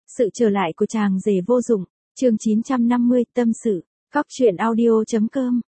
Sự trở lại của chàng rể vô dụng, chương 950, tâm sự, Cóc truyện audio.com.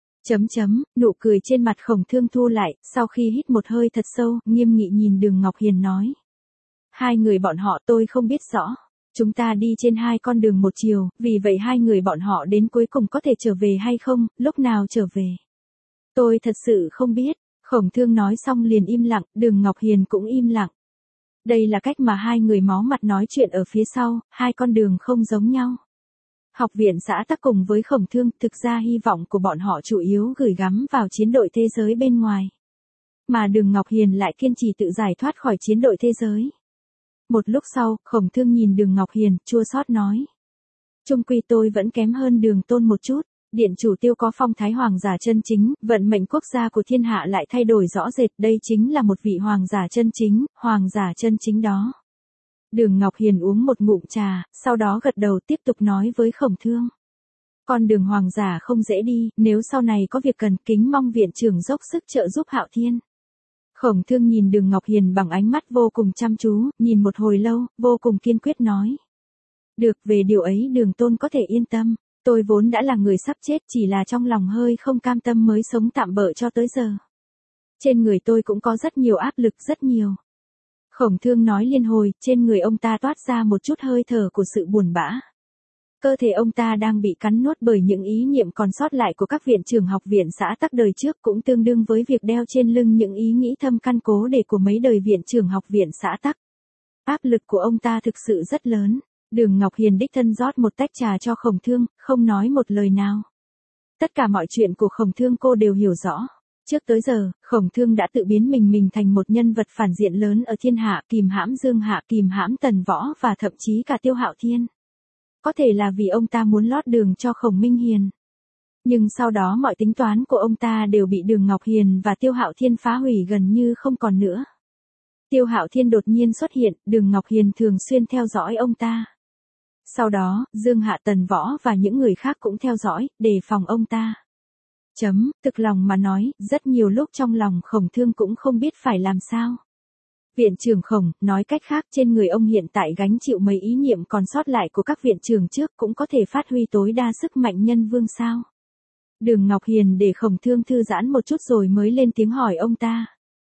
Nụ cười trên mặt Khổng Thương thu lại, sau khi hít một hơi thật sâu, nghiêm nghị nhìn Đường Ngọc Hiền nói. Hai người bọn họ tôi không biết rõ. Chúng ta đi trên hai con đường một chiều, vì vậy hai người bọn họ đến cuối cùng có thể trở về hay không, lúc nào trở về. Tôi thật sự không biết. Khổng Thương nói xong liền im lặng, Đường Ngọc Hiền cũng im lặng. Đây là cách mà hai người máu mặt nói chuyện ở phía sau, hai con đường không giống nhau. Học viện xã tắc cùng với Khổng Thương, thực ra hy vọng của bọn họ chủ yếu gửi gắm vào chiến đội thế giới bên ngoài. Mà Đường Ngọc Hiền lại kiên trì tự giải thoát khỏi chiến đội thế giới. Một lúc sau, Khổng Thương nhìn Đường Ngọc Hiền, chua xót nói. Chung quy tôi vẫn kém hơn Đường Tôn một chút. Điện chủ Tiêu có phong thái hoàng giả chân chính, vận mệnh quốc gia của thiên hạ lại thay đổi rõ rệt, đây chính là một vị hoàng giả chân chính đó. Đường Ngọc Hiền uống một ngụm trà, sau đó gật đầu tiếp tục nói với Khổng Thương. Con đường hoàng giả không dễ đi, nếu sau này có việc cần, kính mong viện trưởng dốc sức trợ giúp Hạo Thiên. Khổng Thương nhìn Đường Ngọc Hiền bằng ánh mắt vô cùng chăm chú, nhìn một hồi lâu, vô cùng kiên quyết nói. Được, về điều ấy Đường Tôn có thể yên tâm. Tôi vốn đã là người sắp chết, chỉ là trong lòng hơi không cam tâm mới sống tạm bợ cho tới giờ. Trên người tôi cũng có rất nhiều áp lực, rất nhiều. Khổng Thương nói liên hồi, trên người ông ta toát ra một chút hơi thở của sự buồn bã. Cơ thể ông ta đang bị cắn nuốt bởi những ý niệm còn sót lại của các viện trưởng học viện xã tắc đời trước, cũng tương đương với việc đeo trên lưng những ý nghĩ thâm căn cố để của mấy đời viện trưởng học viện xã tắc. Áp lực của ông ta thực sự rất lớn. Đường Ngọc Hiền đích thân rót một tách trà cho Khổng Thương, không nói một lời nào. Tất cả mọi chuyện của Khổng Thương cô đều hiểu rõ. Trước tới giờ, Khổng Thương đã tự biến mình thành một nhân vật phản diện lớn ở thiên hạ, kìm hãm Dương Hạ, kìm hãm Tần Võ và thậm chí cả Tiêu Hạo Thiên. Có thể là vì ông ta muốn lót đường cho Khổng Minh Hiền. Nhưng sau đó mọi tính toán của ông ta đều bị Đường Ngọc Hiền và Tiêu Hạo Thiên phá hủy gần như không còn nữa. Tiêu Hạo Thiên đột nhiên xuất hiện, Đường Ngọc Hiền thường xuyên theo dõi ông ta. Sau đó, Dương Hạ, Tần Võ và những người khác cũng theo dõi, đề phòng ông ta. Thực lòng mà nói, rất nhiều lúc trong lòng Khổng Thương cũng không biết phải làm sao. Viện trưởng Khổng, nói cách khác trên người ông hiện tại gánh chịu mấy ý niệm còn sót lại của các viện trưởng trước cũng có thể phát huy tối đa sức mạnh nhân vương sao. Đường Ngọc Hiền để Khổng Thương thư giãn một chút rồi mới lên tiếng hỏi ông ta.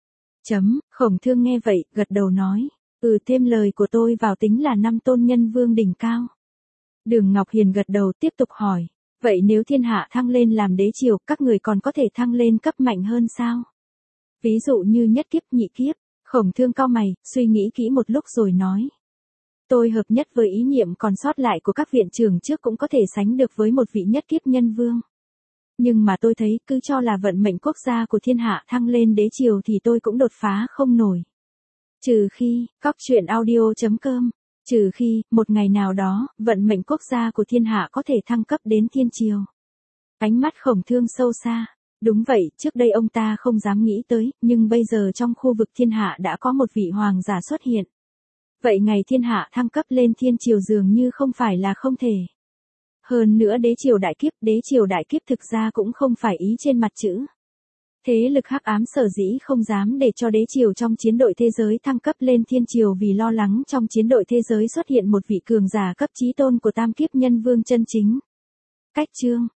Khổng Thương nghe vậy, gật đầu nói. Thêm lời của tôi vào tính là 5 tôn nhân vương đỉnh cao. Đường Ngọc Hiền gật đầu tiếp tục hỏi. Vậy nếu thiên hạ thăng lên làm đế triều, các người còn có thể thăng lên cấp mạnh hơn sao? Ví dụ như nhất kiếp, nhị kiếp. Khổng Thương cau mày, suy nghĩ kỹ một lúc rồi nói. Tôi hợp nhất với ý niệm còn sót lại của các viện trưởng trước cũng có thể sánh được với một vị nhất kiếp nhân vương. Nhưng mà tôi thấy cứ cho là vận mệnh quốc gia của thiên hạ thăng lên đế triều thì tôi cũng đột phá không nổi. Trừ khi, Cóc truyện audio.com, trừ khi, một ngày nào đó, vận mệnh quốc gia của thiên hạ có thể thăng cấp đến thiên triều. Ánh mắt Khổng Thương sâu xa. Đúng vậy, trước đây ông ta không dám nghĩ tới, nhưng bây giờ trong khu vực thiên hạ đã có một vị hoàng giả xuất hiện. Vậy ngày thiên hạ thăng cấp lên thiên triều dường như không phải là không thể. Hơn nữa đế triều đại kiếp thực ra cũng không phải ý trên mặt chữ. Thế lực hắc ám sở dĩ không dám để cho đế triều trong chiến đội thế giới thăng cấp lên thiên triều vì lo lắng trong chiến đội thế giới xuất hiện một vị cường giả cấp chí tôn của tam kiếp nhân vương chân chính. Cách chương